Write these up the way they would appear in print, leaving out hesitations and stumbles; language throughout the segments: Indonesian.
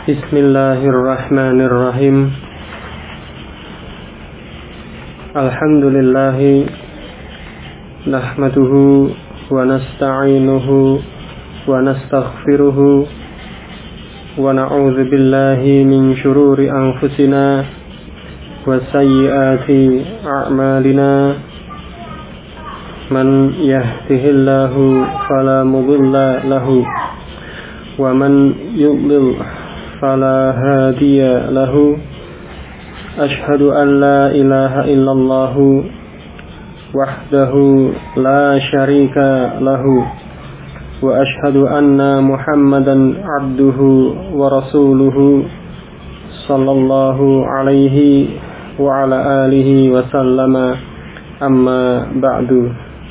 Bismillahirrahmanirrahim. Alhamdulillahi nahmaduhu wa nasta'inuhu wa nastaghfiruhu wa na'udzu billahi min shururi anfusina wa sayyiati a'malina. Man yahdihillahu fala mudilla lahu wa man yudlil fala hadiya lahu. Ashhadu an la ilaha illallah wahdahu la syarika lahu wa ashhadu anna Muhammadan abduhu wa rasuluhu sallallahu alaihi wa ala alihi wa sallama, amma ba'du.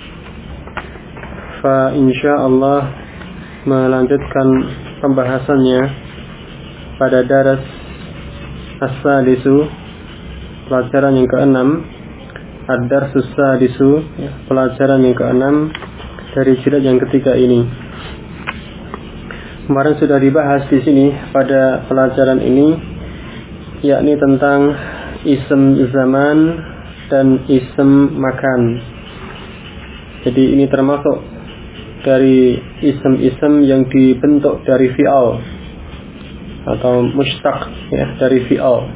Fa insyaallah melanjutkan pembahasannya pada daras as-sadisu, pelajaran yang ke-6, ad-darsus sadisu, pelajaran yang ke-6 dari jilid yang ketiga ini. Kemarin sudah dibahas di sini pada pelajaran ini, yakni tentang ism zaman dan ism makan. Jadi ini termasuk dari ism-ism yang dibentuk dari fi'al atau mushtaq, ya, dari fi'al.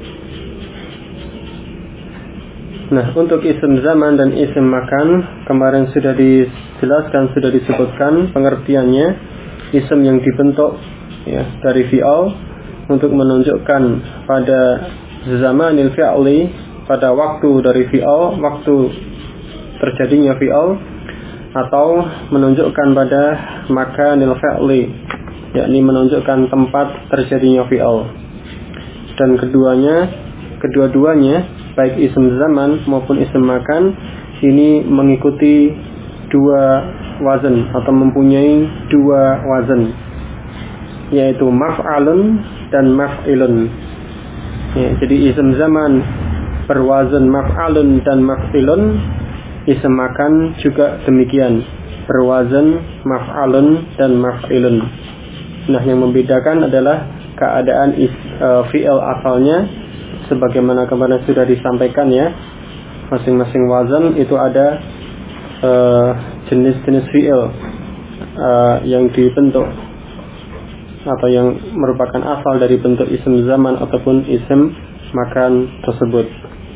Nah, untuk isim zaman dan isim makan kemarin sudah dijelaskan, sudah disebutkan pengertiannya. Isim yang dibentuk, ya, dari fi'al untuk menunjukkan pada zamanil fi'li, pada waktu dari fi'al, waktu terjadinya fi'al, atau menunjukkan pada makanil fi'li, yakni menunjukkan tempat terjadinya fi'al. Dan kedua-duanya baik isim zaman maupun isim makan ini mengikuti dua wazan atau mempunyai dua wazan, yaitu maf'alun dan maf'ilun. Ya, jadi isim zaman berwazan maf'alun dan maf'ilun, isim makan juga demikian, berwazan maf'alun dan maf'ilun. Nah, yang membedakan adalah keadaan fi'il asalnya, sebagaimana kemarin sudah disampaikan, ya. Masing-masing wazan itu ada jenis-jenis fi'il yang dibentuk atau yang merupakan asal dari bentuk isim zaman ataupun isim makan tersebut.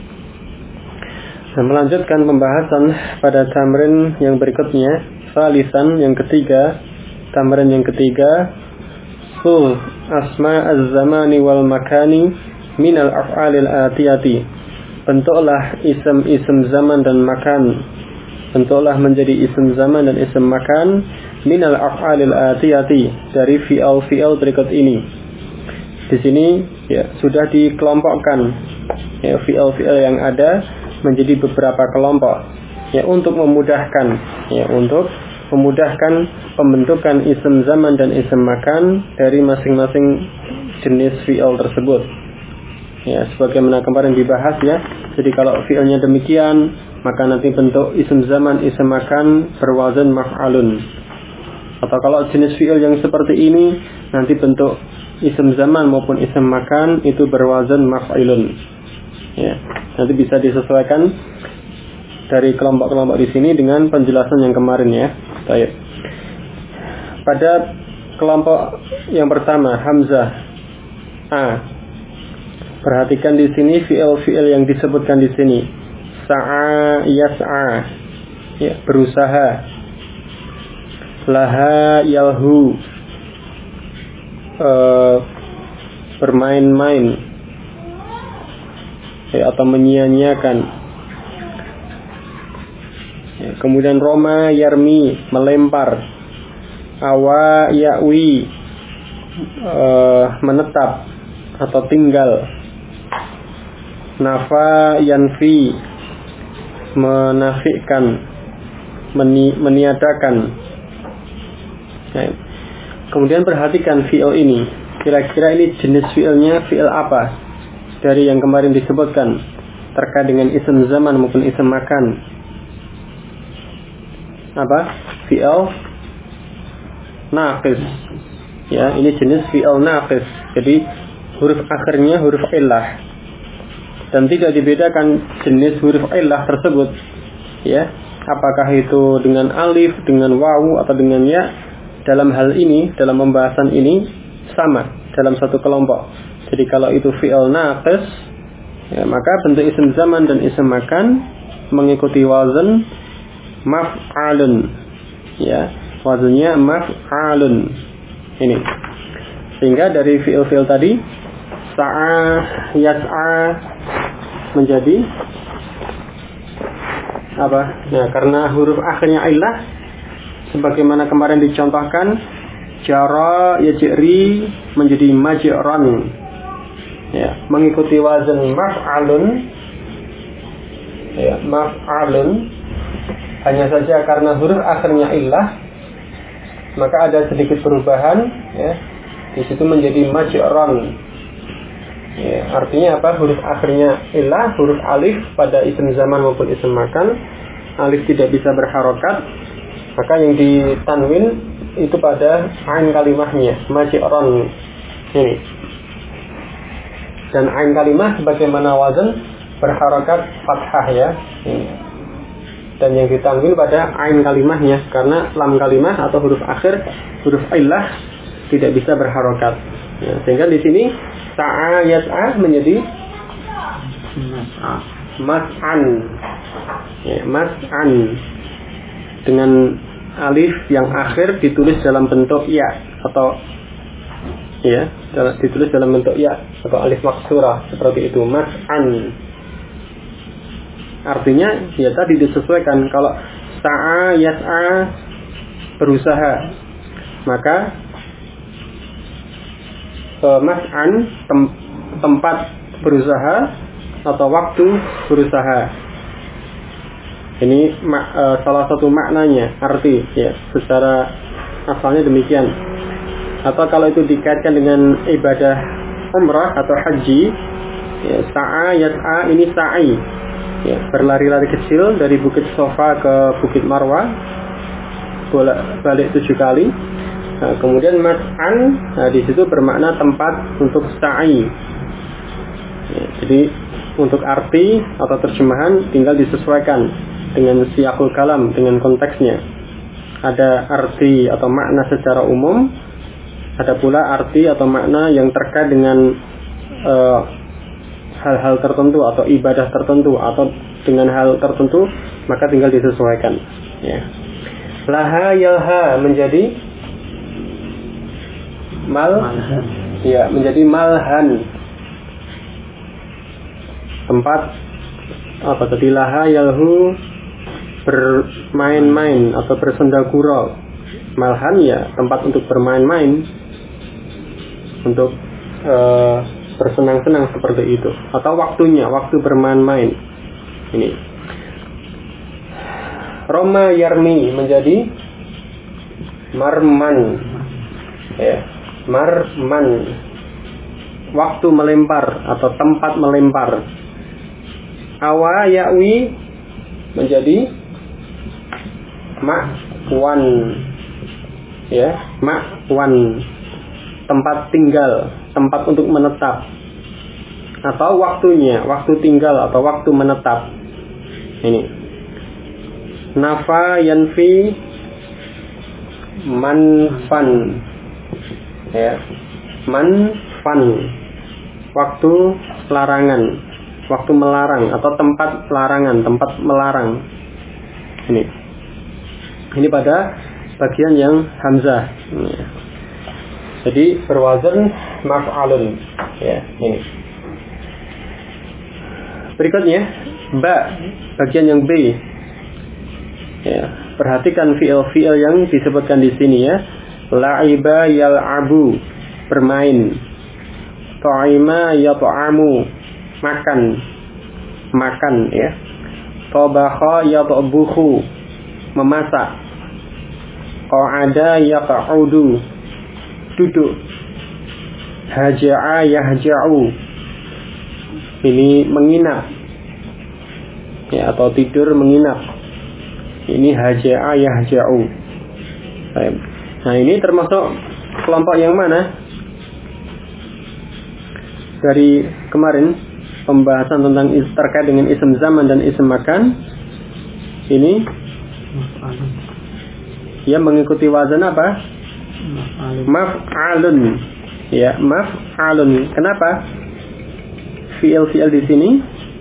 Nah, melanjutkan pembahasan pada tamrin yang berikutnya, salisan yang ketiga, tamrin yang ketiga, sul asma az-zamani wal makani minal af'alil atiyati. Bentuklah isim-isim zaman dan makan, bentuklah menjadi isim zaman dan isim makan minal af'alil atiyati, dari fi'al-fi'al berikut ini. Di sini, ya, sudah dikelompokkan, ya, fi'al-fi'al yang ada menjadi beberapa kelompok, ya, untuk memudahkan pembentukan isim zaman dan isim makan dari masing-masing jenis fi'il tersebut. Ya, sebagaimana kemarin dibahas, ya. Jadi kalau fi'ilnya demikian, maka nanti bentuk isim zaman, isim makan berwazan maf'alun. Atau kalau jenis fi'il yang seperti ini, nanti bentuk isim zaman maupun isim makan itu berwazan maf'ilun. Ya, nanti bisa disesuaikan dari kelompok-kelompok di sini dengan penjelasan yang kemarin, ya. Baik. Pada kelompok yang pertama, hamzah a. Perhatikan di sini fi'il-fi'il yang disebutkan di sini. Sa'a yas'a, ya, berusaha. Laha yalhu, bermain-main, ya, atau menyia-nyiakan. Ya, kemudian roma yarmi, melempar. Awa ya'wi, menetap atau tinggal. Nafa yanfi, menafikan, meniadakan. Ya. Kemudian perhatikan fi'il ini, kira-kira ini jenis fi'ilnya fi'il apa dari yang kemarin disebutkan terkait dengan isim zaman maupun isim makan. Apa? Fi'il naqis. Ya, ini jenis fi'il naqis, Jadi huruf akhirnya huruf illah, dan tidak dibedakan jenis huruf illah tersebut, ya, apakah itu dengan alif, dengan wawu, atau dengan ya. Dalam hal ini, dalam pembahasan ini sama dalam satu kelompok. Jadi kalau itu fi'il naqis, ya, maka bentuk isim zaman dan isim makan mengikuti wazan maf'alun, ya, wazannya maf'alun ini. Sehingga dari fi'il tadi sa'a, yas'a menjadi apa? Ya, karena huruf akhirnya illah, sebagaimana kemarin dicontohkan, jara yajri menjadi majran, ya, mengikuti wazan maf'alun, ya, maf'alun. Hanya saja karena huruf akhirnya illah, maka ada sedikit perubahan, ya, di situ menjadi majran. Ya, artinya apa? Huruf akhirnya illah, huruf alif pada isim zaman maupun isim makan, alif tidak bisa berharokat, maka yang ditanwin itu pada ain kalimahnya, majran ini. Dan ain kalimah sebagaimana wazan berharokat fathah, ya, ini. Dan yang ditanwin pada ain kalimahnya, karena lam kalimah atau huruf akhir huruf illah tidak bisa berharokat, ya, sehingga di sini sa'a yas'a menjadi mas'an, ya, mas'an, dengan alif yang akhir ditulis dalam bentuk ya, atau ya, ditulis dalam bentuk ya atau alif maksurah, seperti itu, mas'an. Artinya ya tadi disesuaikan. Kalau sa'a yas'a berusaha, maka mas'an tempat berusaha atau waktu berusaha. Ini salah satu maknanya, arti, ya, secara asalnya demikian. Atau kalau itu dikaitkan dengan ibadah umrah atau haji, ya, sa'a yas'a ini sa'i, ya, berlari-lari kecil dari Bukit Sofa ke Bukit Marwah, balik 7 kali. Nah, kemudian mas'an, nah, di situ bermakna tempat untuk sa'i. Ya, jadi untuk arti atau terjemahan tinggal disesuaikan dengan siyaqul kalam, dengan konteksnya. Ada arti atau makna secara umum, ada pula arti atau makna yang terkait dengan hal-hal tertentu atau ibadah tertentu atau dengan hal tertentu, maka tinggal disesuaikan, ya. Laha yalha menjadi ya, menjadi malhan, tempat apa tadi, laha yalhu bermain-main atau bersendagurau. Malhan ya tempat untuk bermain-main, untuk bersenang-senang seperti itu, atau waktunya, waktu bermain-main ini. Roma yarmi menjadi marman, ya, marman, waktu melempar atau tempat melempar. Awa yawi menjadi ma'wan, ya, ma'wan, tempat tinggal, tempat untuk menetap, atau waktunya, waktu tinggal atau waktu menetap ini. Nafa yanfi manfan, ya, manfan, waktu larangan, waktu melarang atau tempat larangan, tempat melarang ini pada bagian yang hamzah, ya. Jadi berwazan maf'alun, ya, ini. Berikutnya ba, bagian yang B, ya. Perhatikan fi'il yang disebutkan di sini, ya. La'iba yal'abu, bermain. Ta'ima yat'amu, makan, ya. Tabakha yat'buhu, memasak. Qa'ada yaq'udu, duduk. Haja'a yahja'u, ini menginap, ya, atau tidur menginap. Ini haja'a yahja'u. Nah, ini termasuk kelompok yang mana? dari kemarin pembahasan tentang terkait dengan isim zaman dan isim makan, ini yang mengikuti wazan apa? Maf'alun. Ya, maf'alun. Kenapa? Fi'il di sini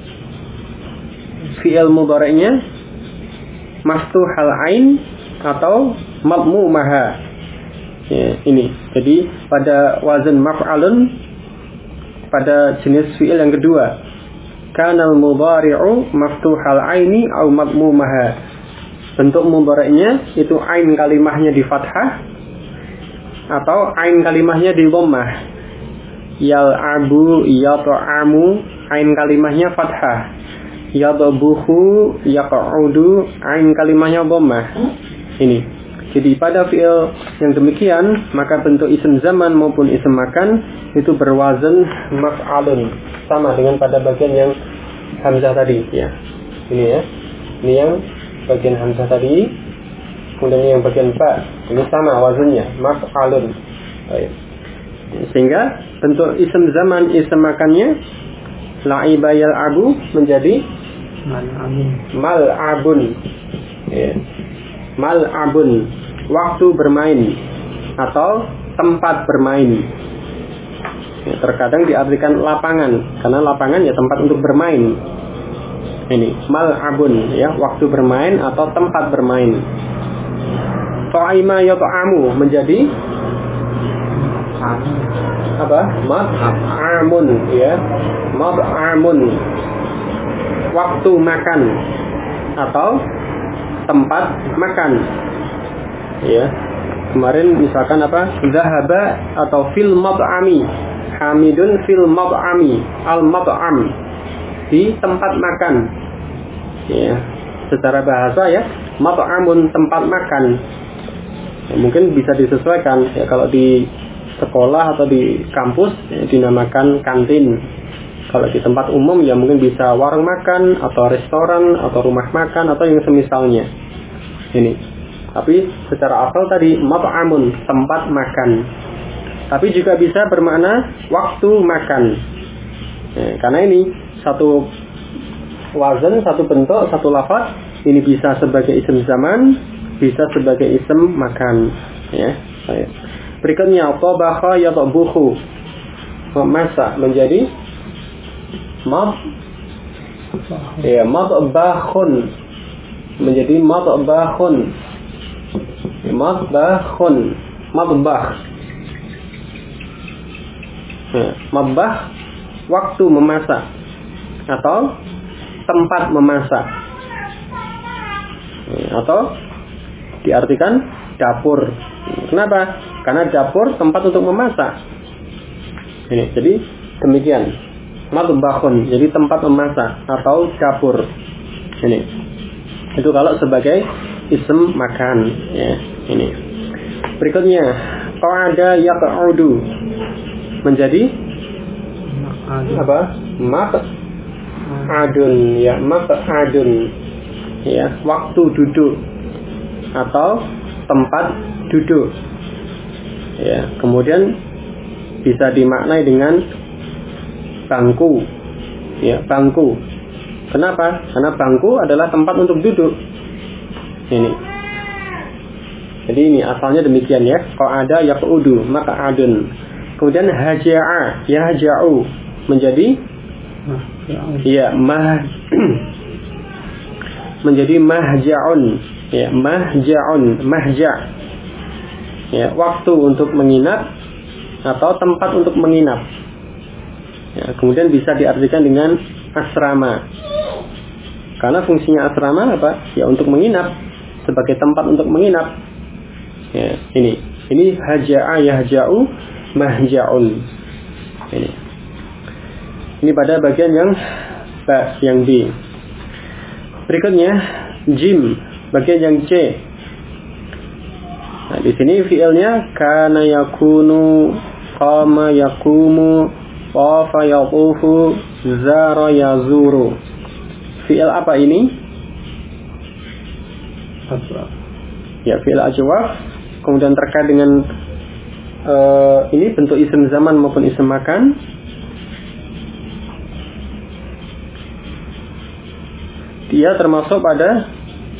fi'il mudhari'nya maftuhal ain atau madmumaha. Ya, ini. Jadi pada wazan maf'alun, pada jenis fi'il yang kedua, kana al-mudhari'u maftuhal aini au madmumaha. Bentuk mudhari'nya itu ain kalimahnya di fathah atau ain kalimahnya di dhammah. Yal'abu, yat'amu, ain kalimahnya fathah. Yadbuhu, yaq'udu, ain kalimahnya dhammah. Ini. Jadi pada fi'il yang demikian, maka bentuk isim zaman maupun isim makan itu berwazan maf'alun, sama dengan pada bagian yang hamzah tadi, ya. Ini ya. Ini yang bagian hamzah tadi, kemudian yang bagian ba, ini sama wazannya, maf'alun. Baik. Sehingga bentuk isim zaman, isim makannya la'iba yal'abu menjadi mal'abun. Ya. Mal'abun, waktu bermain atau tempat bermain. Ya, terkadang diartikan lapangan, karena lapangan ya tempat untuk bermain. Ini mal'abun, ya, waktu bermain atau tempat bermain. Ta'ima yat'amu menjadi apa? Mat'amun, ya. Mat'amun, waktu makan atau tempat makan. Ya. Kemarin misalkan apa? Zahaba atau fil mat'ami. Hamidun fil mat'ami. Al mat'am, di tempat makan. Ya, secara bahasa ya, mat'amun, tempat makan. Ya, mungkin bisa disesuaikan ya, kalau di sekolah atau di kampus ya, dinamakan kantin. Kalau di tempat umum ya mungkin bisa warung makan atau restoran atau rumah makan atau yang semisalnya. Ini. Tapi secara asal tadi mat'amun, tempat makan. Tapi juga bisa bermakna waktu makan. Ya, karena ini satu wazan, satu bentuk, satu lafaz, ini bisa sebagai isim zaman, bisa sebagai isim makan. Ya. Berikutnya tabakha yatbuhu, memasak menjadi matbakhun, menjadi matbakhun. Matbakhun, matbakh. Matbakh, waktu memasak atau tempat memasak, atau diartikan dapur. Kenapa? Karena dapur tempat untuk memasak. Ini, jadi demikian. Matbakhun, jadi tempat memasak atau dapur. Ini. Itu kalau sebagai isim makan, ya. Ini. Berikutnya, qa'ada yaq'udu menjadi apa? Maq'adun, ya, maq'adun. Ya, waktu duduk atau tempat duduk. Ya, kemudian bisa dimaknai dengan bangku. Ya, bangku. Kenapa? Karena bangku adalah tempat untuk duduk. Ini. Jadi ini asalnya demikian ya. Qa'ada yaq'udu, maq'adun. Kemudian haja'a, yahja'u menjadi ya menjadi mahja'un, ya, mahja'un, mahja'. Ya, waktu untuk menginap atau tempat untuk menginap. Ya, kemudian bisa diartikan dengan asrama. Karena fungsinya asrama apa? Ya, untuk menginap, sebagai tempat untuk menginap. Ya, ini haja'a yahja'u mahja'un. Ini pada bagian yang ba, yang B. Berikutnya jim, bagian yang C. Nah, di sini fiilnya kana yakunu, qama yaqumu, wafa yaqufu, zara yazuru. Fiil apa ini? Ajwaf. Ya, fiil ajwaf. Kemudian terkait dengan ini bentuk isim zaman maupun isim makan. dia termasuk pada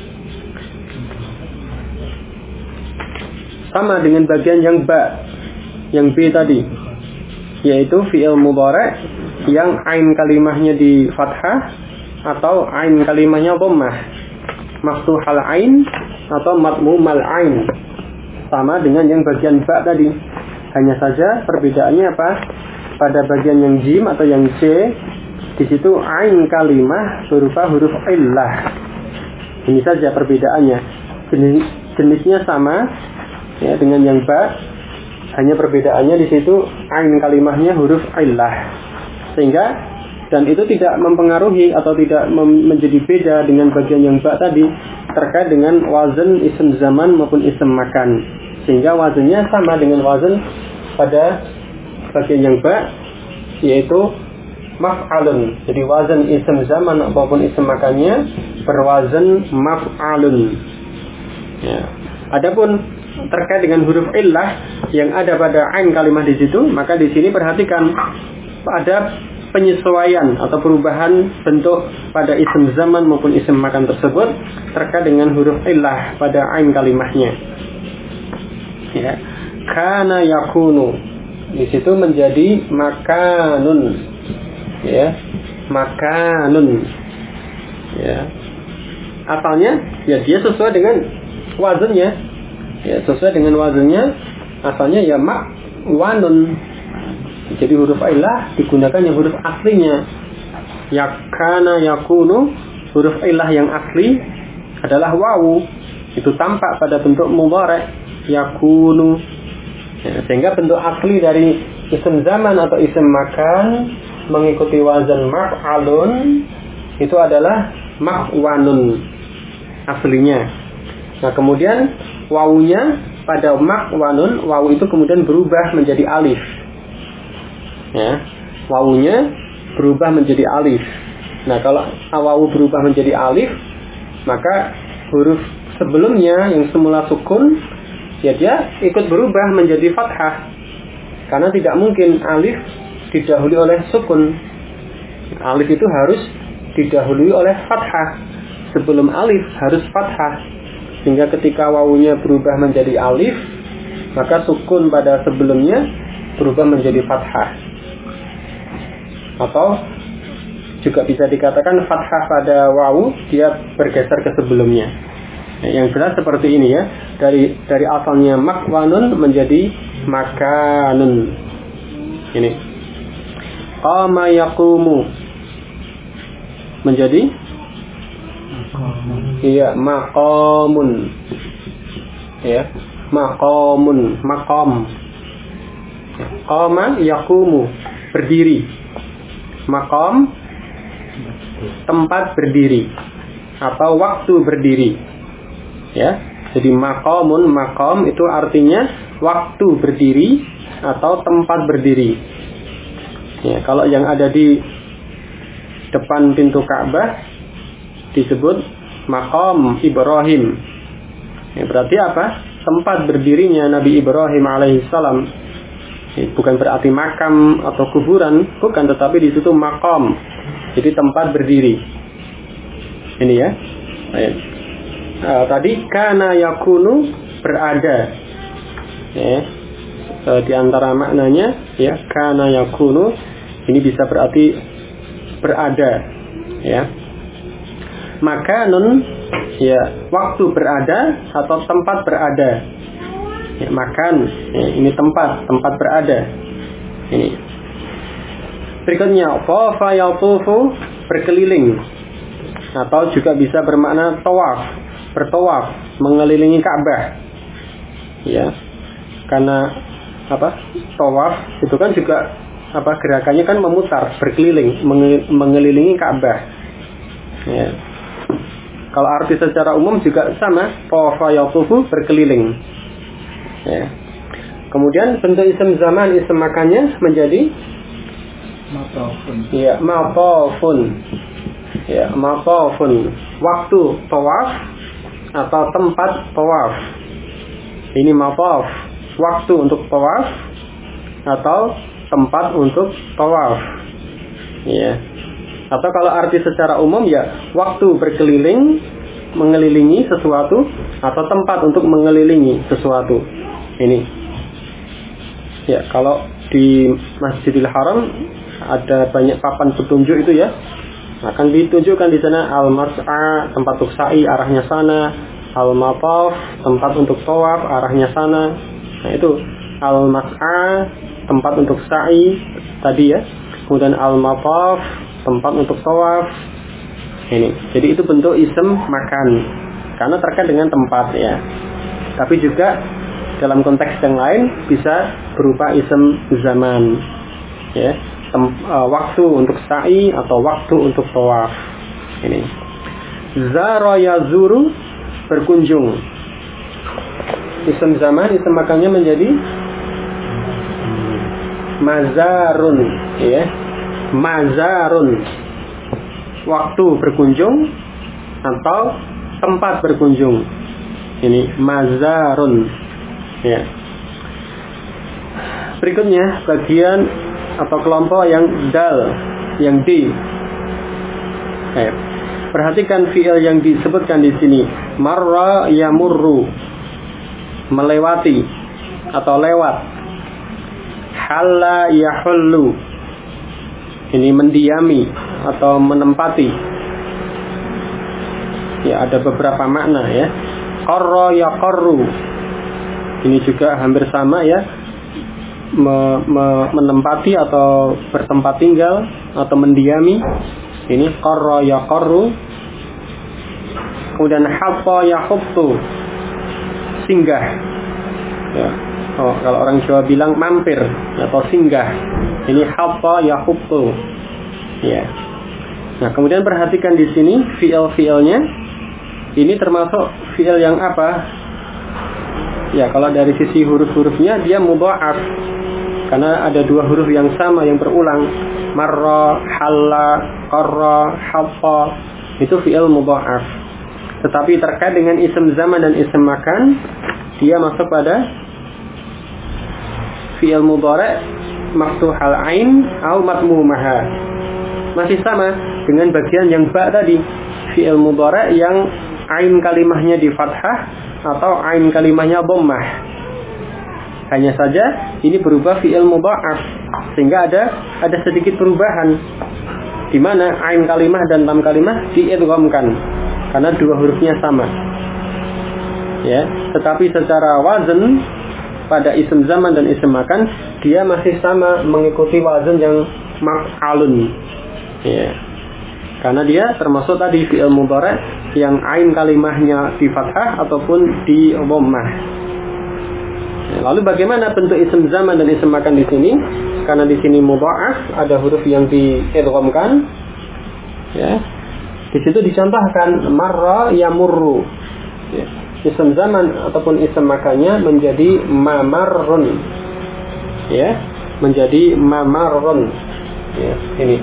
sama dengan bagian yang ba, yang B tadi, yaitu fi'il mudhari' yang ain kalimahnya di fathah atau ain kalimahnya dhammah, maftuhal ain atau madmumal ain, sama dengan yang bagian ba tadi. Hanya saja perbedaannya apa? Pada bagian yang jim atau yang c, di situ ain kalimah berupa huruf illah. Ini saja perbedaannya. Jenisnya sama ya dengan yang ba, hanya perbedaannya di situ ain kalimahnya huruf illah. Sehingga dan itu tidak mempengaruhi atau tidak menjadi beda dengan bagian yang ba tadi terkait dengan wazan isim zaman maupun isim makan. Sehingga wazannya sama dengan wazan pada bagian yang ba, yaitu maf'alun. Jadi wazan isim zaman maupun isim makannya berwazan maf'alun. Ya. Adapun terkait dengan huruf illah yang ada pada ain kalimah di situ, maka di sini perhatikan ada penyesuaian atau perubahan bentuk pada isim zaman maupun isim makan tersebut terkait dengan huruf illah pada ain kalimahnya. Ya. Kana yakunu di situ menjadi makanun. Ya. Makanun. Ya. Asalnya ya dia sesuai dengan wazannya. Ya, sesuai dengan wazannya, asalnya ya ma'wanun. Jadi huruf illah digunakan yang huruf aslinya. Yakana yakunu, huruf illah yang asli adalah wawu. Itu tampak pada bentuk mudhari' yakunu. Ya, sehingga bentuk asli dari isim zaman atau isim makan mengikuti wazan maf'alun itu adalah ma'wanun aslinya. Nah, kemudian wawunya pada ma'wanun, wawu itu kemudian berubah menjadi alif. Ya, wawunya berubah menjadi alif. Nah, kalau wawu berubah menjadi alif, maka huruf sebelumnya yang semula sukun, ya dia ikut berubah menjadi fathah. Karena tidak mungkin alif didahului oleh sukun. Alif itu harus didahului oleh fathah. Sebelum alif harus fathah. Sehingga ketika wawunya berubah menjadi alif, maka sukun pada sebelumnya berubah menjadi fathah. Atau juga bisa dikatakan fathah pada wawu dia bergeser ke sebelumnya. Yang jelas seperti ini ya. Dari asalnya makwanun menjadi makanun. Ini. Qama yaqumu menjadi iya maqamun. Ya, maqamun, maqam. Qama yaqumu berdiri. Maqam tempat berdiri atau waktu berdiri. Ya. Jadi maqamun, maqam itu artinya waktu berdiri atau tempat berdiri. Ya, kalau yang ada di depan pintu Ka'bah disebut maqam Ibrahim. Ya, berarti apa? Tempat berdirinya Nabi Ibrahim alaihissalam. Ya, bukan berarti makam atau kuburan, bukan, tetapi di situ maqam. Jadi tempat berdiri. Ini ya. Baik. Tadi kana yakunu berada. Ya. Di antara maknanya ya kana yakunu ini bisa berarti berada. Ya. Makanun ya waktu berada atau tempat berada. Ya, makan ya, ini tempat berada. Ini. Berikutnya tawafa yatufu berkeliling atau juga bisa bermakna tawaf, bertawaf mengelilingi Ka'bah. Ya. Karena apa? Tawaf itu kan juga apa gerakannya kan memutar, berkeliling, mengelilingi Ka'bah. Ya. Kalau arti secara umum juga sama, tawafa yatufu berkeliling. Ya. Kemudian bentuk isim zaman, isim makannya menjadi matafun. Ya, matafun. Ya, matafun. Waktu tawaf atau tempat tawaf. Ini mataf, waktu untuk tawaf atau tempat untuk tawaf. Ya. Atau kalau arti secara umum ya waktu berkeliling, mengelilingi sesuatu, atau tempat untuk mengelilingi sesuatu. Ini. Ya, kalau di Masjidil Haram ada banyak papan petunjuk itu ya, akan ditunjukkan di sana al-mas'a, tempat untuk sa'i arahnya sana, al-mataf, tempat untuk tawaf arahnya sana. Nah itu al-mas'a, tempat untuk sa'i tadi ya. Kemudian al-mataf, tempat untuk tawaf. Ini. Jadi itu bentuk ism makan karena terkait dengan tempat ya. Tapi juga dalam konteks yang lain bisa berupa ism zaman ya. Waktu untuk sa'i atau waktu untuk tawaf. Ini. Zara yazuru, berkunjung. Ism zaman, ism makannya menjadi mazarun ya. Mazarun, waktu berkunjung atau tempat berkunjung. Ini mazarun ya. Berikutnya bagian atau kelompok yang dal, yang di. Perhatikan fi'il yang disebutkan di sini. Marra yamurru, melewati atau lewat. Halla yahullu, ini mendiami atau menempati. Ya, ada beberapa makna ya. Qarra yaqarru, ini juga hampir sama ya. Menempati atau bertempat tinggal atau mendiami. Ini qarra yaqarru. Kemudian hatta yahuttu, singgah ya. Kalau orang Jawa bilang mampir atau singgah. Ini hatta yahuttu ya. Nah, kemudian perhatikan di sini fiil-fiilnya. Ini termasuk fiil yang apa? Ya, kalau dari sisi huruf-hurufnya dia mudha'af. Karena ada dua huruf yang sama yang berulang. Marra, halla, qarra, hatta. Itu fiil mudha'af. Tetapi terkait dengan ism zaman dan ism makan, dia masuk pada fiil mudhari' maftuhal ain atau matmumaha. Masih sama dengan bagian yang ba tadi, fiil mudhari' yang ain kalimahnya di fathah atau ain kalimahnya dhammah. Hanya saja ini berubah fiil mudha'af, sehingga ada sedikit perubahan di mana ain kalimah dan lam kalimah diidghamkan karena dua hurufnya sama. Ya, tetapi secara wazan pada ism zaman dan ism makan dia masih sama mengikuti wazan yang maf'alun. Ya. Karena dia termasuk tadi fi'il mudhari' yang ain kalimahnya di fathah ataupun di dhammah. Ya, lalu bagaimana bentuk ism zaman dan ism makan di sini? Karena di sini mudha'af, ada huruf yang diidghamkan. Ya. Di situ dicontohkan marra yamurru. Ya. Ism zaman ataupun ism makannya menjadi mamarrun. Ya, menjadi mamarrun. Ya, ini.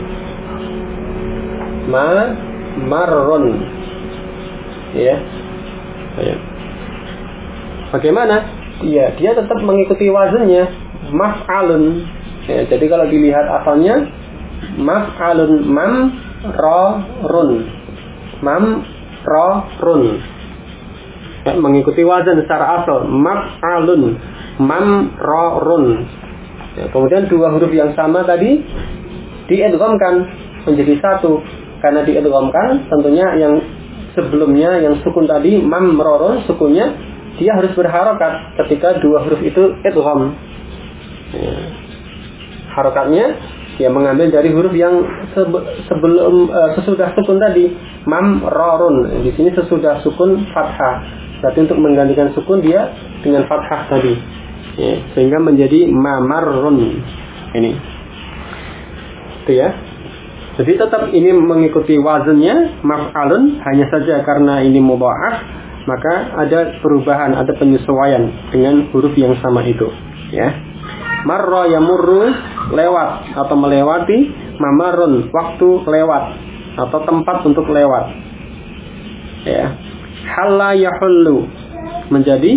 Mamarrun. Ya. Ya. Bagaimana? Ya, dia tetap mengikuti wazannya maf'alun. Ya, jadi kalau dilihat asalnya maf'alun mamrarun. Mamrarun. Ya, mengikuti wazan secara asal maf'alun mamrarun. Ya, kemudian dua huruf yang sama tadi diidghamkan menjadi satu. Karena diidghamkan tentunya yang sebelumnya yang sukun tadi mamrarun, sukunnya dia harus berharokat ketika dua huruf itu idgham. Ya. Harokatnya ya mengambil dari huruf yang sesudah sukun tadi mamrarun. Di sini sesudah sukun fathah. Berarti untuk menggantikan sukun dia dengan fathah tadi. Ya, sehingga menjadi mamarrun. Ini. Itu ya. Jadi tetap ini mengikuti wazannya maf'alun, hanya saja karena ini mudha'af, maka ada perubahan, ada penyesuaian dengan huruf yang sama itu, ya. Marra yamurru, lewat atau melewati, mamarrun, waktu lewat atau tempat untuk lewat. Ya. Halla yahullu, menjadi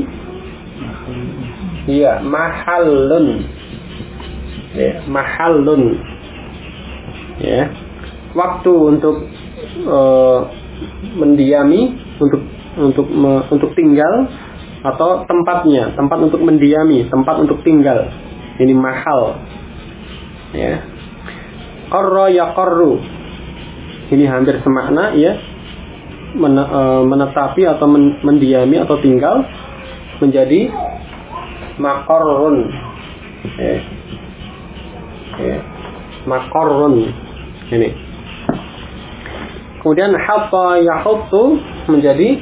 iya, mahallun. Ya, mahallun. Ya. waktu untuk mendiami, untuk tinggal, atau tempatnya, tempat untuk mendiami, tempat untuk tinggal. Ini mahal. Ya. Qarra yaqarru. Ini hampir semakna, ya. Menetapi atau mendiami atau tinggal menjadi maqarrun. Ya. Ya. Maqarrun. Ini. Kemudian hatta yahuttu menjadi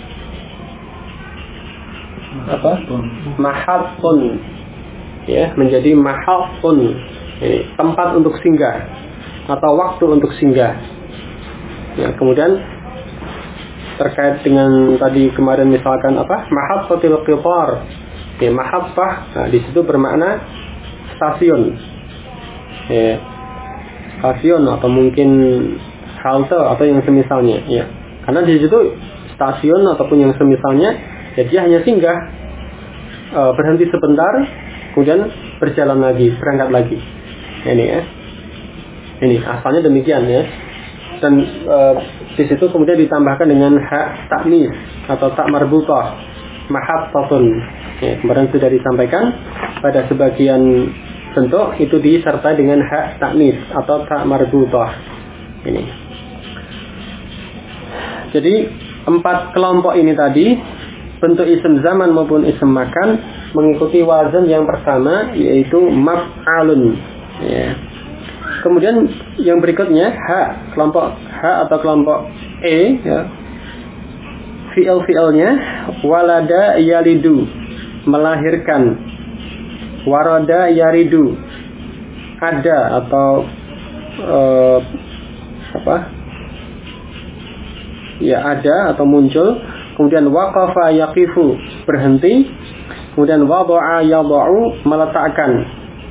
apa? Mahattun. Ya, menjadi mahattun. Ini tempat untuk singgah atau waktu untuk singgah. Ya, kemudian terkait dengan tadi kemarin misalkan apa? Mahattatil qitar. Ya, mahattah, nah, di situ bermakna stasiun. Ya. Stasiun atau mungkin halte atau yang semisalnya, ya. Karena di situ stasiun ataupun yang semisalnya, ya dia hanya singgah, berhenti sebentar, kemudian berjalan lagi, berangkat lagi. Ini ya. Ini asalnya demikian ya. Dan di situ kemudian ditambahkan dengan hak taknis atau tak marbutah, mahattatun. Ya, kemarin sudah disampaikan pada sebagian bentuk itu disertai dengan hak taknis atau tak marbutah. Ini. Jadi 4 kelompok ini tadi, bentuk isim zaman maupun isim makan, mengikuti wazan yang pertama yaitu maf'alun. Ya. Kemudian yang berikutnya kelompok H atau kelompok E, ya. Fi'il-fi'ilnya walada yalidu, melahirkan. Warada yaridu, ada atau ya ada atau muncul. Kemudian waqafa yaqifu, berhenti. Kemudian wada'a yada'u, meletakkan.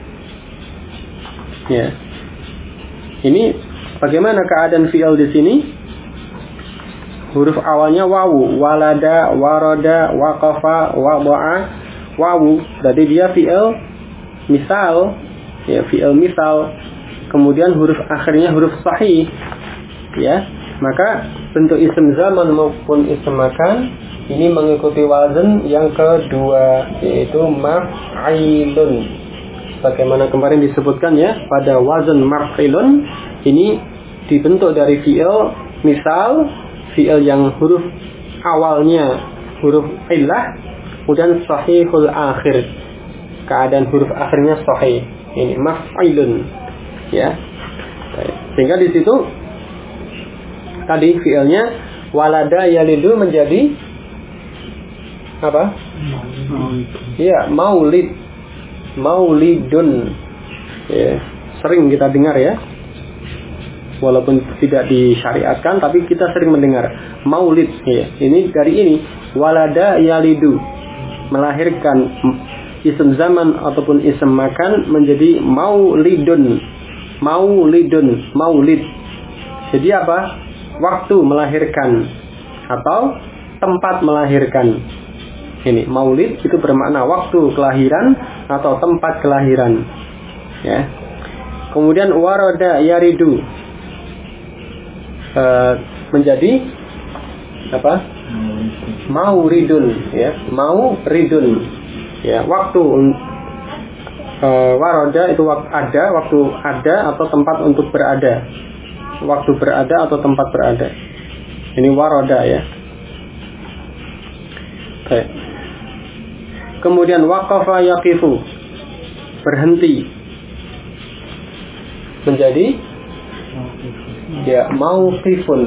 Ya. Ini bagaimana keadaan fi'il di sini? Huruf awalnya wawu, walada, warada, waqafa, wada'a, wawu. Jadi dia fi'il misal, ya, fi'il misal. Kemudian huruf akhirnya huruf sahih. Ya. Maka bentuk isim zaman maupun isim makan ini mengikuti wazan yang kedua, yaitu maf'ilun. Bagaimana kemarin disebutkan ya, pada wazan maf'ilun ini dibentuk dari fi'il misal, fi'il yang huruf awalnya huruf illah, kemudian sahihul akhir, keadaan huruf akhirnya sahih. Ini maf'ilun. Ya. Sehingga di situ tadi fi'ilnya walada yalidu menjadi apa? Ya, maulid. Maulidun. Ya, sering kita dengar ya. Walaupun tidak disyariatkan, tapi kita sering mendengar maulid. Ya, ini dari ini walada yalidu, melahirkan. Isim zaman ataupun isim makan menjadi maulidun. Maulidun, maulid. Jadi apa? Waktu melahirkan atau tempat melahirkan. Ini maulid itu bermakna waktu kelahiran atau tempat kelahiran. Ya. Kemudian warada yaridu menjadi apa? Mauridun, ya. Mauridun. Ya, waktu warada itu ada, waktu ada atau tempat untuk berada. Waktu berada atau tempat berada. Ini warada ya. Oke. Kemudian waqafa yaqifu, berhenti, menjadi ya mauqifun.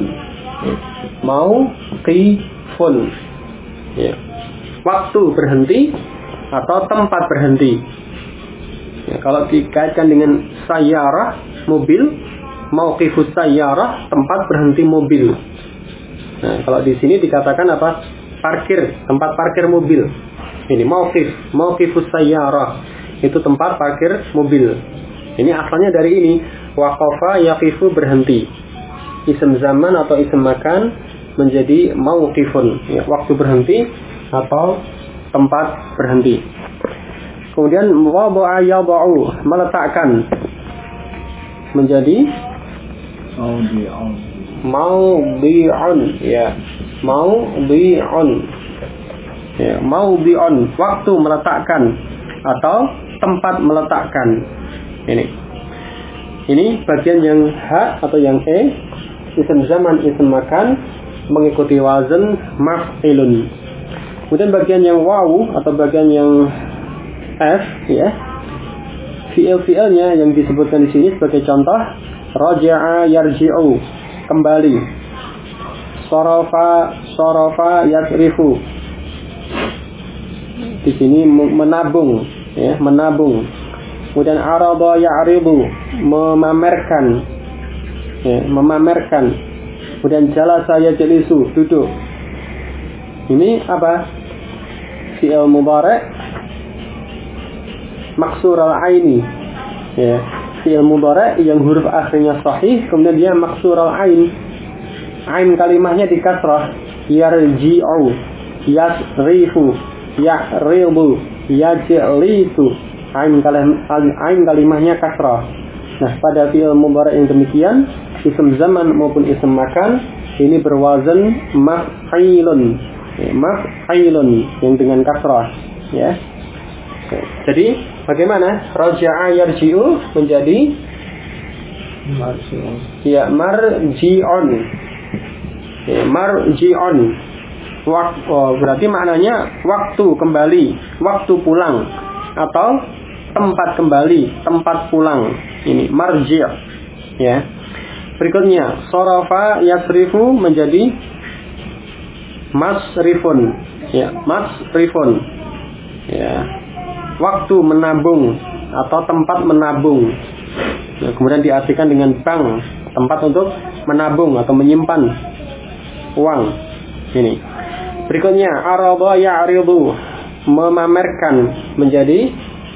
Mauqifun. Ya. Waktu berhenti atau tempat berhenti. Ya, kalau dikaitkan dengan sayyarah, mobil, mauqifus sayyarah, tempat berhenti mobil. Nah, kalau di sini dikatakan apa? Parkir, tempat parkir mobil. Ini mauqifus sayyarah, itu tempat parkir mobil. Ini asalnya dari ini, waqafa yaqifu, berhenti. Isim zaman atau isim makan menjadi mauqifun, ya, waktu berhenti atau tempat berhenti. Kemudian wada'a yada'u, meletakkan, menjadi Mawdi'un, ya. Mawdi'un. Ya, mawdi'un, waktu meletakkan atau tempat meletakkan. Ini bagian yang H atau yang E, isim zaman, isim makan, mengikuti wazan maf'ilun. Kemudian bagian yang wawu atau bagian yang F, ya, fi'il-fi'ilnya yang disebutkan di sini sebagai contoh: raja'a yarji'u, kembali; sarafa yasrifu, di sini menabung, ya, menabung. Kemudian arada ya'ridu, memamerkan, ya, memamerkan. Kemudian jalasa yajlisu, duduk. Ini apa? Fi'il mudhari' maksur al-aini, ya. Fi'il mudhari' yang huruf akhirnya sahih, kemudian dia maksur al-ain. Ain kalimahnya di kasrah. Yarji'u, yasrifu, ya'ridu, yajlisu. Ain kalimahnya kasrah. Nah, pada fi'il mudhari' yang demikian, isim zaman maupun isim makan ini berwazan maf'ilun. Maf'ilun yang dengan kasrah, ya. Jadi bagaimana? Raja'a yarji'u menjadi ya marji'un. Ya, marji'un. Berarti maknanya waktu kembali, waktu pulang, atau tempat kembali, tempat pulang. Ini marji', ya. Berikutnya sarafa yasrifu menjadi masrifun, ya, masrifun, ya, waktu menabung atau tempat menabung. Nah, kemudian diartikan dengan bank, tempat untuk menabung atau menyimpan uang. Ini. Berikutnya arada ya'ridu, memamerkan menjadi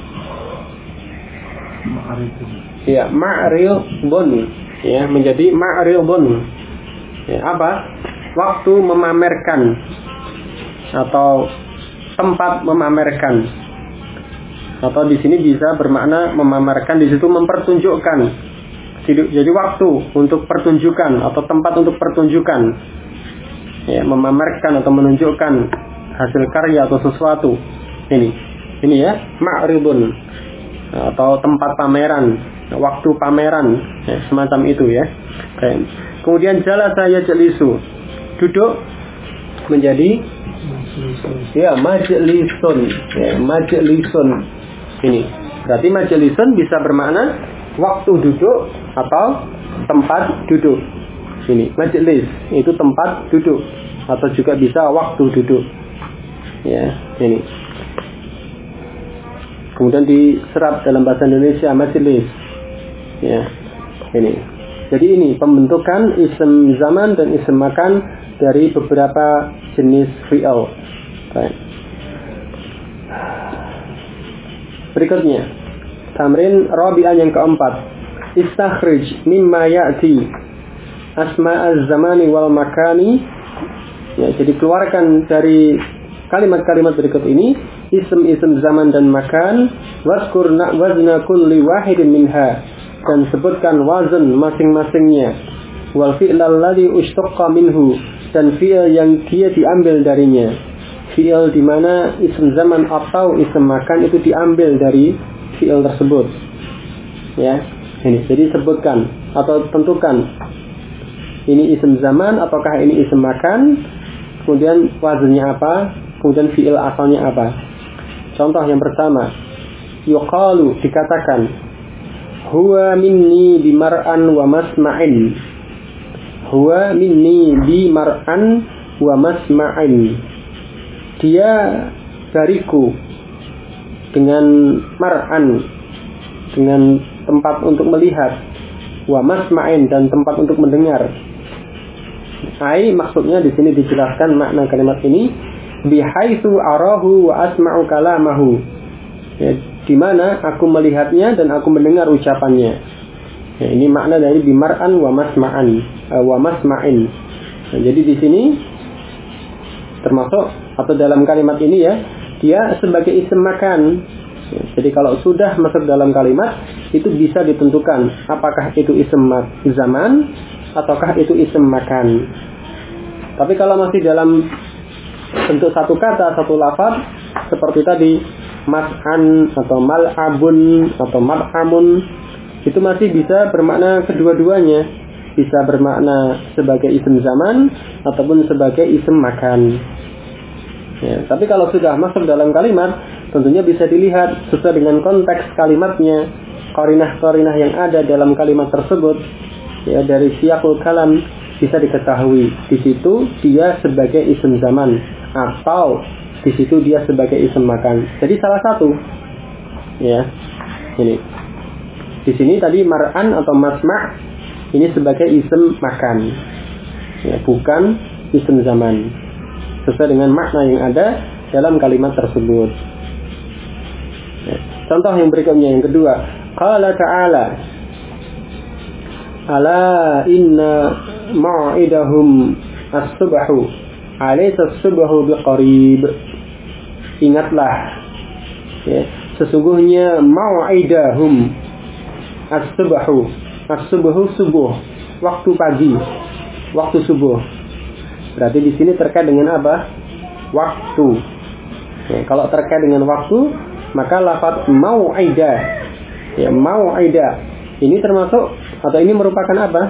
ya ma'ridun, ya, menjadi ma'ridun. Ya, apa? Waktu memamerkan atau tempat memamerkan. Atau di sini bisa bermakna memamerkan, di situ mempertunjukkan. Jadi waktu untuk pertunjukan atau tempat untuk pertunjukan. Ya, memamerkan atau menunjukkan hasil karya atau sesuatu. Ini ya, ma'ridun atau tempat pameran, waktu pameran, ya, semacam itu, ya. Kemudian jalasa yajlisu, duduk menjadi ya majlisun, ya, majlisun. Ini berarti majlisun bisa bermakna waktu duduk atau tempat duduk. Ini majlis itu tempat duduk atau juga bisa waktu duduk, ya. Ini kemudian diserap dalam bahasa Indonesia majlis, ya. Ini jadi ini pembentukan isim zaman dan isim makan dari beberapa jenis fi'il. Baik. Berikutnya tamrin rabi'ah yang keempat, istakhrij mimma ya'ti asma'az zamani wal makani. Ya, jadi keluarkan dari kalimat-kalimat berikut ini isim-isim zaman dan makan, wazkur wazna kulli wahidin minha, dan sebutkan wazan masing-masingnya, wal fi'l alladhi ushtaqqa minhu, dan fi'il yang dia diambil darinya. Fi'il di mana isim zaman atau isim makan itu diambil dari fi'il tersebut. Ya, ini. Jadi sebutkan atau tentukan ini isim zaman ataukah ini isim makan, kemudian wazannya apa, kemudian fi'il asalnya apa. Contoh yang pertama, yuqalu, dikatakan, huwa minni bimar'an wa masma'in. Huwa minni bimar'an wa masma'in. Dia dariku dengan mar'an, dengan tempat untuk melihat, wa masma'in, dan tempat untuk mendengar. Ai, maksudnya di sini dijelaskan makna kalimat ini, bihaitsu arahu wa asma'u kalamahu. Ya, di mana aku melihatnya dan aku mendengar ucapannya. Ya, ini makna dari bimar'an wa masma'an, wa masma'in. Nah, jadi di sini termasuk atau dalam kalimat ini, ya, dia sebagai isim makan, Jadi kalau sudah masuk dalam kalimat, itu bisa ditentukan apakah itu isim zaman ataukah itu isim makan. Tapi kalau masih dalam bentuk satu kata, satu lafaz, seperti tadi mas'an atau mal'abun atau mar'amun, itu masih bisa bermakna kedua-duanya, bisa bermakna sebagai isim zaman ataupun sebagai isim makan. Ya, tapi kalau sudah masuk dalam kalimat, tentunya bisa dilihat sesuai dengan konteks kalimatnya, qarinah-qarinah yang ada dalam kalimat tersebut. Ya, dari siyaqul kalam bisa diketahui di situ dia sebagai isim zaman atau di situ dia sebagai isim makan. Jadi salah satu. Ya. Ini. Di sini tadi mar'an atau masma' ini sebagai isim makan. Ya, bukan isim zaman. Sesuai dengan makna yang ada dalam kalimat tersebut. Ya. Contoh yang berikutnya yang kedua, qala ta'ala ala inna ma'idahum as-subhu alaysa as-subhu biqarib. Ingatlah, ya, sesungguhnya ma'idahum as-subhu, as-subhu subuh, waktu pagi, waktu subuh. Berarti di sini terkait dengan apa? Waktu. Ya, kalau terkait dengan waktu, maka lafaz mau'idah, ya, mau'idah ini termasuk atau ini merupakan apa?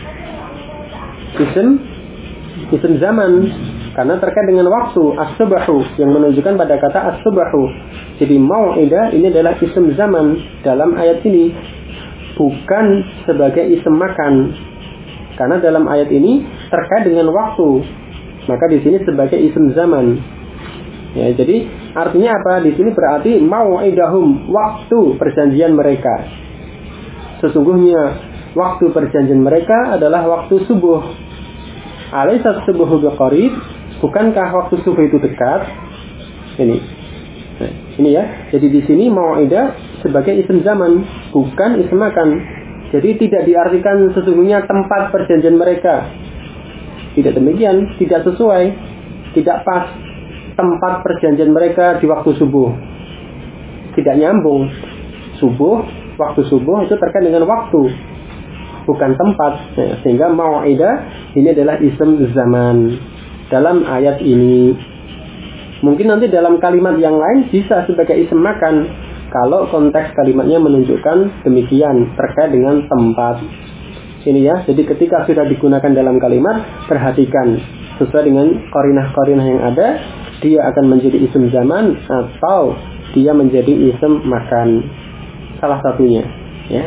Isim zaman, karena terkait dengan waktu, as-subhu, yang menunjukkan pada kata as-subhu. Jadi mau'idah ini adalah isim zaman dalam ayat ini, bukan sebagai isim makan. Karena dalam ayat ini terkait dengan waktu, maka di sini sebagai isim zaman. Ya, jadi artinya apa? Di sini berarti mau'idahum, waktu perjanjian mereka. Sesungguhnya waktu perjanjian mereka adalah waktu subuh. Alaysa subuhu biqarib, bukankah waktu subuh itu dekat? Ini. Nah, ini ya. Jadi di sini mau'idah sebagai isim zaman, bukan isim makan. Jadi tidak diartikan sesungguhnya tempat perjanjian mereka. Tidak demikian, tidak sesuai, tidak pas tempat perjanjian mereka di waktu subuh. Tidak nyambung. Subuh, waktu subuh itu terkait dengan waktu, bukan tempat. Nah, sehingga mau'idah ini adalah isim zaman dalam ayat ini. Mungkin nanti dalam kalimat yang lain bisa sebagai isim makan, kalau konteks kalimatnya menunjukkan demikian terkait dengan tempat. Ini ya, jadi ketika sudah digunakan dalam kalimat, perhatikan sesuai dengan qarinah-qarinah yang ada, dia akan menjadi isim zaman atau dia menjadi isim makan. Salah satunya, ya.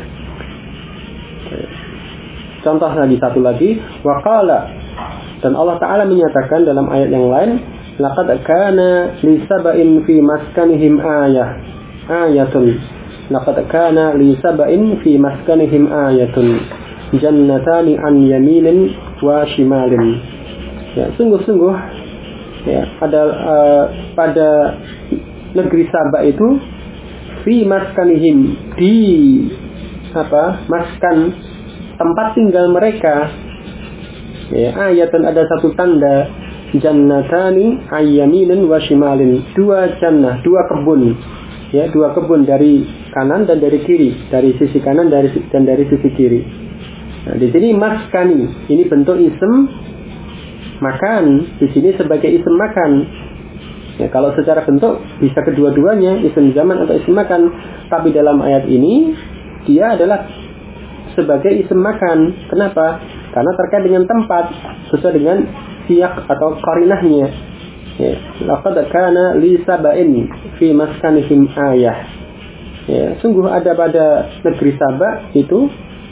Contoh lagi, satu lagi, waqala, dan Allah Ta'ala menyatakan dalam ayat yang lain, laqad kana li saba'in fi maskanihim ayatun. Laqad kana li saba'in fi maskanihim ayatun. Jannatani an yaminin wa shimalin. Ya, sungguh-sungguh ya, pada negeri Saba itu fi maskanihim, di maskan, tempat tinggal mereka. Ya, ayatun ada satu tanda, jannatani an yaminin wa shimalin, dua jannah, dua kebun. Ya, dua kebun dari kanan dan dari kiri, dari sisi kanan dan dari sisi kiri. Nah, di sini maskani ini bentuk isim makan, di sini sebagai isim makan. Ya, kalau secara bentuk bisa kedua-duanya, isim zaman atau isim makan, tapi dalam ayat ini dia adalah sebagai isim makan. Kenapa? Karena terkait dengan tempat, sesuai dengan siyak atau qarinahnya. Ya, laqad kana li saba'in fi maskanihim ayah. Ya, sungguh ada pada negeri Saba itu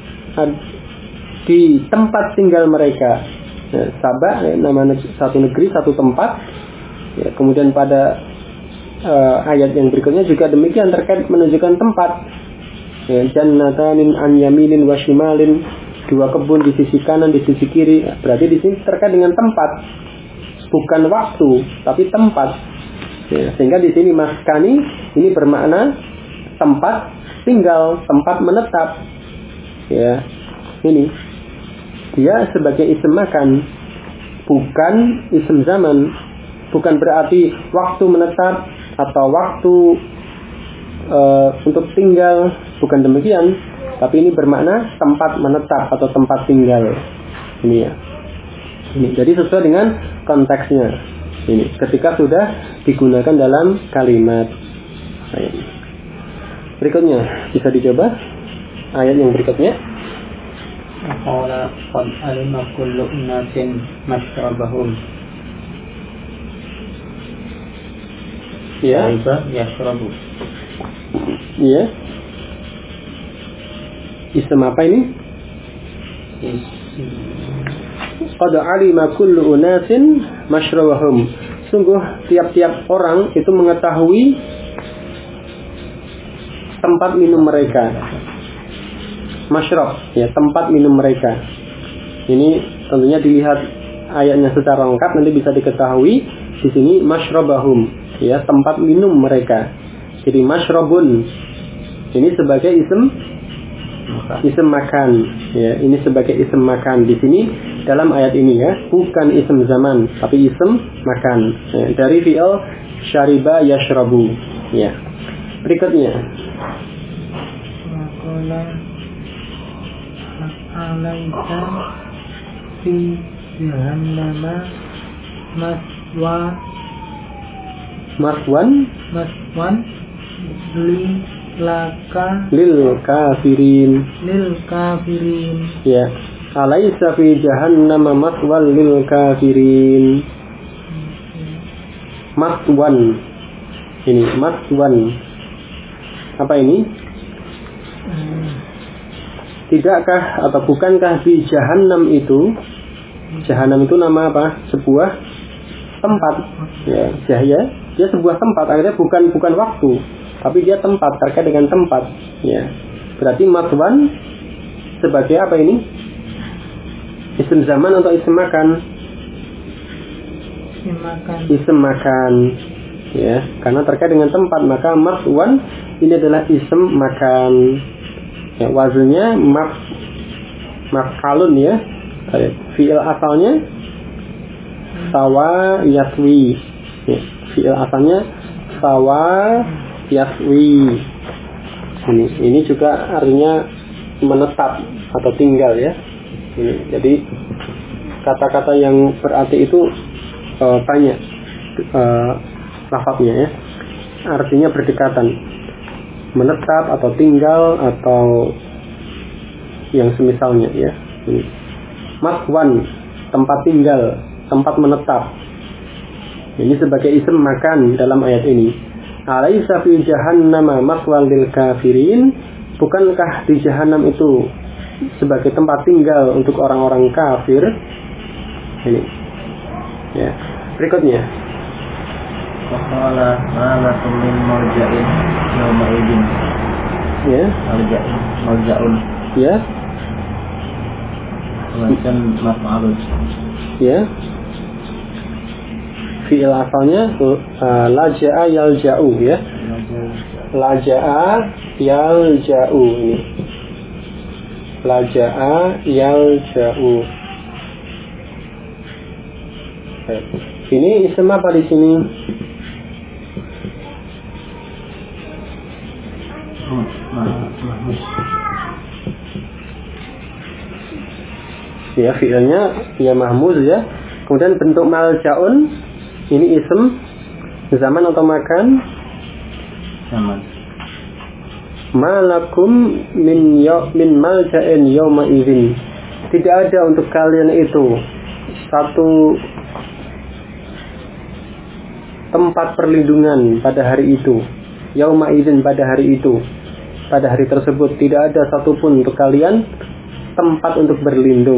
di tempat tinggal mereka. Ya, Saba nama satu negeri, satu tempat. Ya, kemudian pada ayat yang berikutnya juga demikian terkait menunjukkan tempat. Ya, jannatanin an yaminin wa shimalin, dua kebun di sisi kanan, di sisi kiri. Berarti di sini terkait dengan tempat, bukan waktu, tapi tempat. Ya, sehingga di sini maskani ini bermakna tempat tinggal, tempat menetap. Ya, ini dia sebagai isim makan, bukan isim zaman. Bukan berarti waktu menetap atau waktu untuk tinggal, bukan demikian, tapi ini bermakna tempat menetap atau tempat tinggal. Ini ya. Ini jadi sesuai dengan konteksnya. Ini ketika sudah digunakan dalam kalimat. Berikutnya bisa dicoba ayat yang berikutnya. Qala qad alima kullu unasin mashrabahum. Ya. Yashrabu. Ya. Ism apa ini? Qad alima kullu unasin mashrabahum. Sungguh tiap-tiap orang itu mengetahui tempat minum mereka. Mashrab, ya, tempat minum mereka. Ini tentunya dilihat ayatnya secara lengkap nanti bisa diketahui di sini mashrabahum, ya, tempat minum mereka. Jadi mashrabun ini sebagai isim makan, ya, ini sebagai isim makan di sini dalam ayat ini, ya, bukan isim zaman tapi isim makan, ya, dari fi'il syariba yashrabu, ya. Berikutnya alaika fi jahannama maswan lil kafirin, ya. Alaisa fi jahannama maswal lil kafirin. Maswan, ini maswan apa ini? Tidakkah atau bukankah di Jahannam itu nama apa? Sebuah tempat, ya, dia sebuah tempat, akhirnya bukan waktu, tapi dia tempat, terkait dengan tempat, ya. Berarti maswan sebagai apa ini? Isim zaman atau isim makan? Isim makan, ya, karena terkait dengan tempat, maka maswan ini adalah isim makan. Ya, wazannya maf'alun, ya. Fi'il asalnya sawa yaswi, ya. Fi'il asalnya sawa yaswi. Ini juga artinya menetap atau tinggal, ya. Ini, jadi kata-kata yang berarti itu banyak lafaznya, ya. Artinya berdekatan, menetap atau tinggal atau yang semisalnya, ya. Maswan, tempat tinggal, tempat menetap. Ini sebagai isim makan dalam ayat ini. Alaisa fi jahannama maswal lil kafirin. Bukankah di Jahannam itu sebagai tempat tinggal untuk orang-orang kafir? Ini, ya. Berikutnya. Qala ma lakum min marja'in yawma idzin. Ya. Marja'un. Ya. Macam maf'alun. Ya. Fi'il asalnya laja'a yalja'u, ya. Laja'a yalja'u ini. Laja'a yalja'u. Ini isim apa di sini? Ya, fi'ilnya ya mahmuz, ya. Kemudian bentuk malja'un ini isim zaman atau makan? Zaman. Malakum min malja'in yawma idzin. Tidak ada untuk kalian itu satu tempat perlindungan pada hari itu. Yauma idzin, pada hari itu, pada hari tersebut tidak ada satupun untuk kalian tempat untuk berlindung.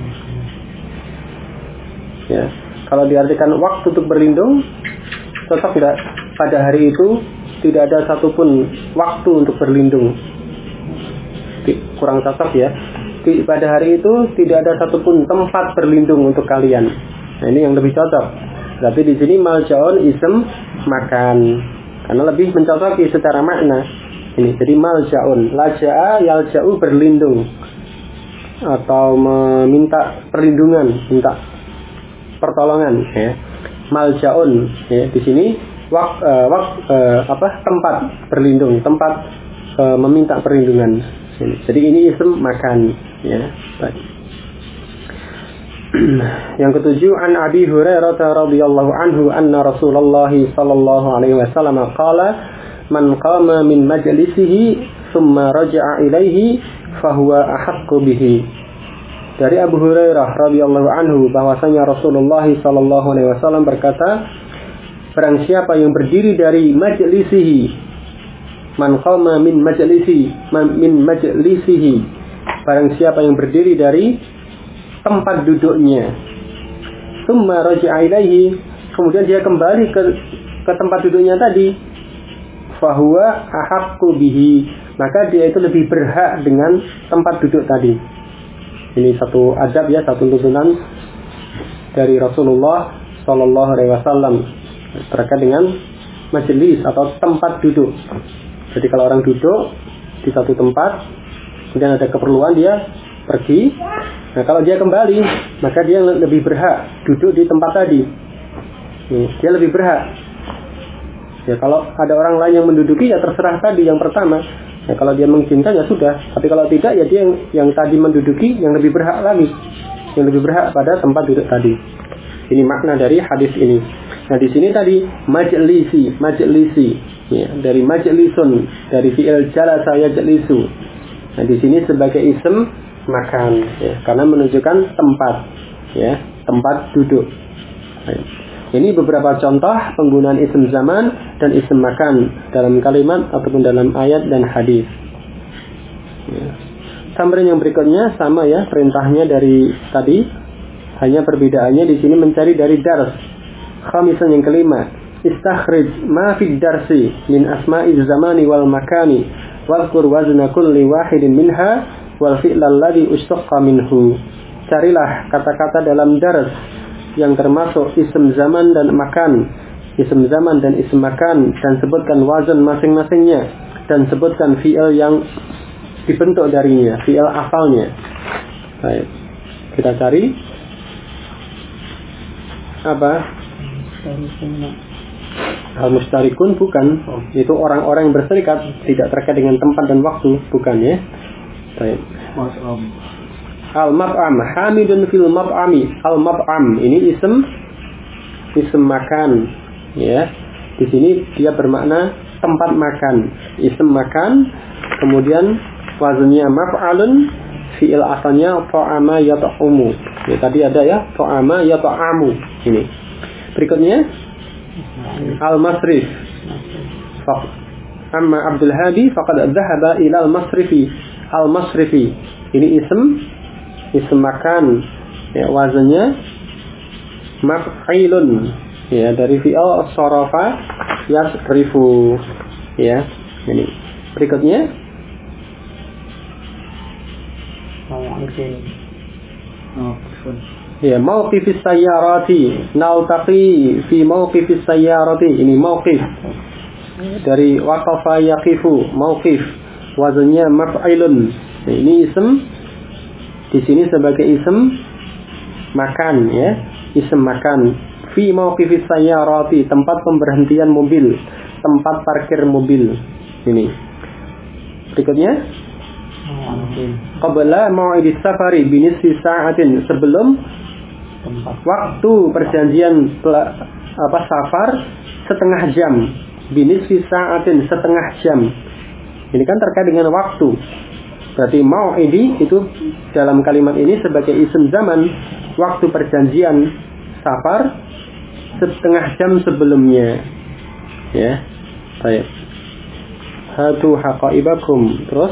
Ya, kalau diartikan waktu untuk berlindung, cocok tidak? Pada hari itu tidak ada satupun waktu untuk berlindung. Kurang cocok, ya. Pada hari itu tidak ada satupun tempat berlindung untuk kalian. Nah, ini yang lebih cocok. Berarti di sini maljaun ism makan, karena lebih mencocoki secara makna. Ini jadi maljaun, laja'a yalja'u berlindung atau meminta perlindungan, minta pertolongan, ya. Maljaun, ya, di sini tempat berlindung, tempat meminta perlindungan. Jadi ini ism makan, ya. Baik. Yang ketujuh, an Abi Hurairah radhiyallahu anhu anna Rasulullah sallallahu alaihi wasallam qala man qama min majlisihi thumma raja'a ilaihi fahuwa ahaqqu bihi. Dari Abu Hurairah radhiyallahu anhu bahwasanya Rasulullah sallallahu alaihi wasallam berkata, barang siapa yang berdiri dari majlisihi, man qama min majlisihi, barang siapa yang berdiri dari tempat duduknya, tsumma raja'a ilaihi, kemudian dia kembali ke tempat duduknya tadi, fahuwa ahaqqu bihi, maka dia itu lebih berhak dengan tempat duduk tadi. Ini satu adab, ya, satu tuntunan dari Rasulullah sallallahu alaihi wasallam terkait dengan majelis atau tempat duduk. Jadi kalau orang duduk di satu tempat, kemudian ada keperluan dia pergi. Nah, kalau dia kembali, maka dia lebih berhak duduk di tempat tadi. Dia lebih berhak. Ya, kalau ada orang lain yang menduduki, ya terserah tadi yang pertama. Ya, kalau dia mengizinkan, ya sudah. Tapi kalau tidak, ya dia yang tadi menduduki yang lebih berhak lagi, yang lebih berhak pada tempat duduk tadi. Ini makna dari hadis ini. Nah, di sini tadi majlisi, ya, dari majlisun, dari fi'il jalasa yajlisu. Nah, di sini sebagai ism makan, ya, karena menunjukkan tempat, ya, tempat duduk. Ini beberapa contoh penggunaan isim zaman dan isim makan dalam kalimat ataupun dalam ayat dan hadis. Ya. Tamrin yang berikutnya sama, ya, perintahnya dari tadi, hanya perbedaannya di sini mencari dari dars. Khamisan yang kelima, istakhrij ma fid darsi min asma'iz zamani wal makani wazkur wazna kulli wahidin minha wal fi'lal ladzi ustaqqa minhu. Carilah kata-kata dalam dars yang termasuk isim zaman dan makan, isim zaman dan isim makan, dan sebutkan wazan masing-masingnya, dan sebutkan fi'il yang dibentuk darinya, fi'il asalnya. Baik. Kita cari apa? Al-mustarikun bukan, itu orang-orang yang berserikat, tidak terkait dengan tempat dan waktu, bukan, ya. Baik. Al-mab'am, hamidun fil mab'ami. Al-mab'am ini isim makan, ya. Di sini dia bermakna tempat makan, isim makan, kemudian wazannya maf'alun, fi'il asalnya ta'ama yata'umu. Ya, tadi ada, ya, ta'ama yata'amu. Ini. Berikutnya al-masrif. Amma Abdul Hadi faqad dhahaba ila al-masrifi. Al-masrifi ini isim makan, ya, wazannya maf'ilun, ya, dari fi'il sarafa yasrifu, ya. Ini. Berikutnya ya, mauqifis sayyarati, naltaqi fi mauqifis sayyarati. Ini mauqif dari waqafa yaqifu, mauqif wazannya maf'ilun. Ini isim di sini sebagai isim makan, ya, isim makan. Fi mauqifis sayyarati, tempat pemberhentian mobil, tempat parkir mobil. Ini. Berikutnya qabla mau'idis safari binisfi sa'atin, sebelum waktu perjanjian safar setengah jam, binisfi sa'atin, setengah jam. Ini kan terkait dengan waktu. Berarti mau'idi itu dalam kalimat ini sebagai isim zaman, waktu perjanjian safar setengah jam sebelumnya, ya. Baik. Hatu haqaibakum. Terus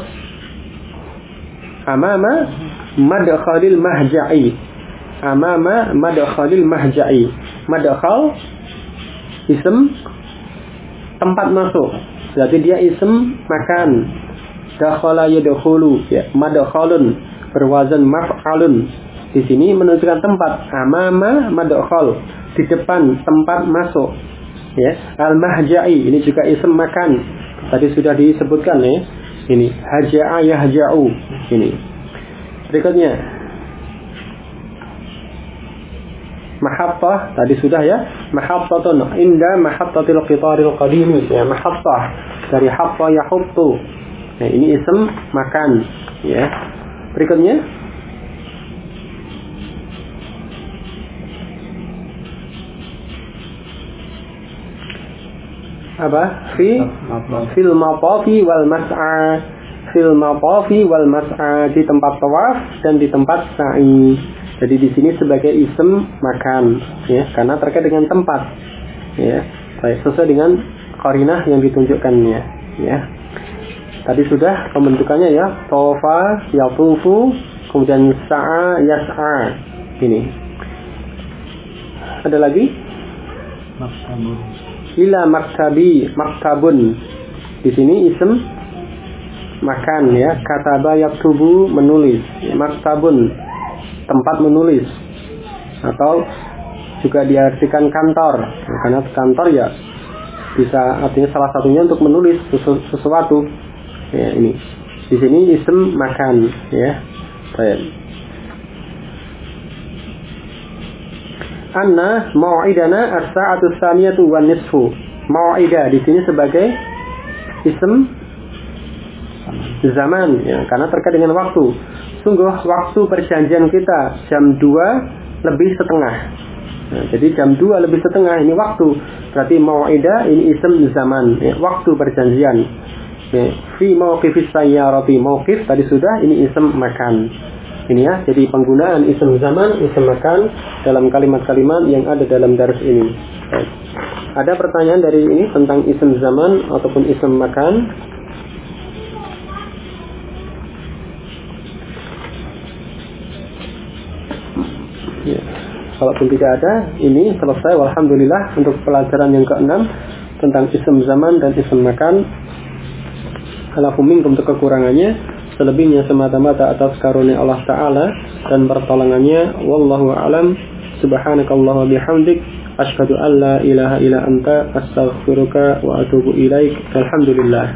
amama madkhalil mahja'i. Amama madkhalil mahja'i. Madkhal isim tempat masuk. Berarti dia isim makan. Dakhala yadkhulu, ya, madkhalun berwazan maf'alun. Di sini menunjukkan tempat. Amama madkhal, di depan tempat masuk, ya. Al-mahja'i ini juga isim makan. Tadi sudah disebutkan, ya. Ini haja'a yahja'u. Ini. Berikutnya Mahattah tadi sudah ya. Mahattatun inda mahattatil qitaril qadim ya. Mahattah dari hatta yahuttu. Nah, ini ism makan ya. Berikutnya apa? Fil matafi wal mas'a. Fil matafi wal mas'a, di tempat tawaf dan di tempat sa'i. Jadi di sini sebagai ism makan ya, karena terkait dengan tempat ya. Baik, sesuai dengan qarinah yang ditunjukkannya ya. Tadi sudah pembentukannya ya, tawafa, yatufu, kemudian sa'a, yas'a. Ini. Ada lagi? Maktabun. Ila maktabi, maktabun. Di sini ism makan ya. Kataba yaktubu, menulis. Maktabun, tempat menulis, atau juga diartikan kantor. Nah, karena kantor ya bisa artinya salah satunya untuk menulis sesuatu. Ya, ini di sini ism makan ya. Baik. Anna mau'idana as-sa'atu tsaniyatu wan nisfu. Mau'ida di sini sebagai ism zaman ya, karena terkait dengan waktu. Sungguh waktu perjanjian kita jam 2 lebih setengah. Nah, jadi jam 2 lebih setengah ini waktu. Berarti mau'ida ini ism zaman ya, waktu perjanjian. Ya, fi mauqifis sayyarati, mauqif tadi sudah, ini ism makan. Ini ya, jadi penggunaan ism zaman, ism makan dalam kalimat-kalimat yang ada dalam dars ini. Baik. Ada pertanyaan dari ini tentang ism zaman ataupun ism makan? Ya. Kalaupun tidak ada, ini selesai. Alhamdulillah untuk pelajaran yang ke-6 tentang ism zaman dan ism makan. Alafu minkum, untuk kekurangannya, selebihnya semata-mata atas karunia Allah Ta'ala dan pertolongannya. Wallahu a'lam. Subhanakallahumma bihamdik, asyhadu an la ilaha illa anta, astaghfiruka wa atubu ilaik. Alhamdulillah.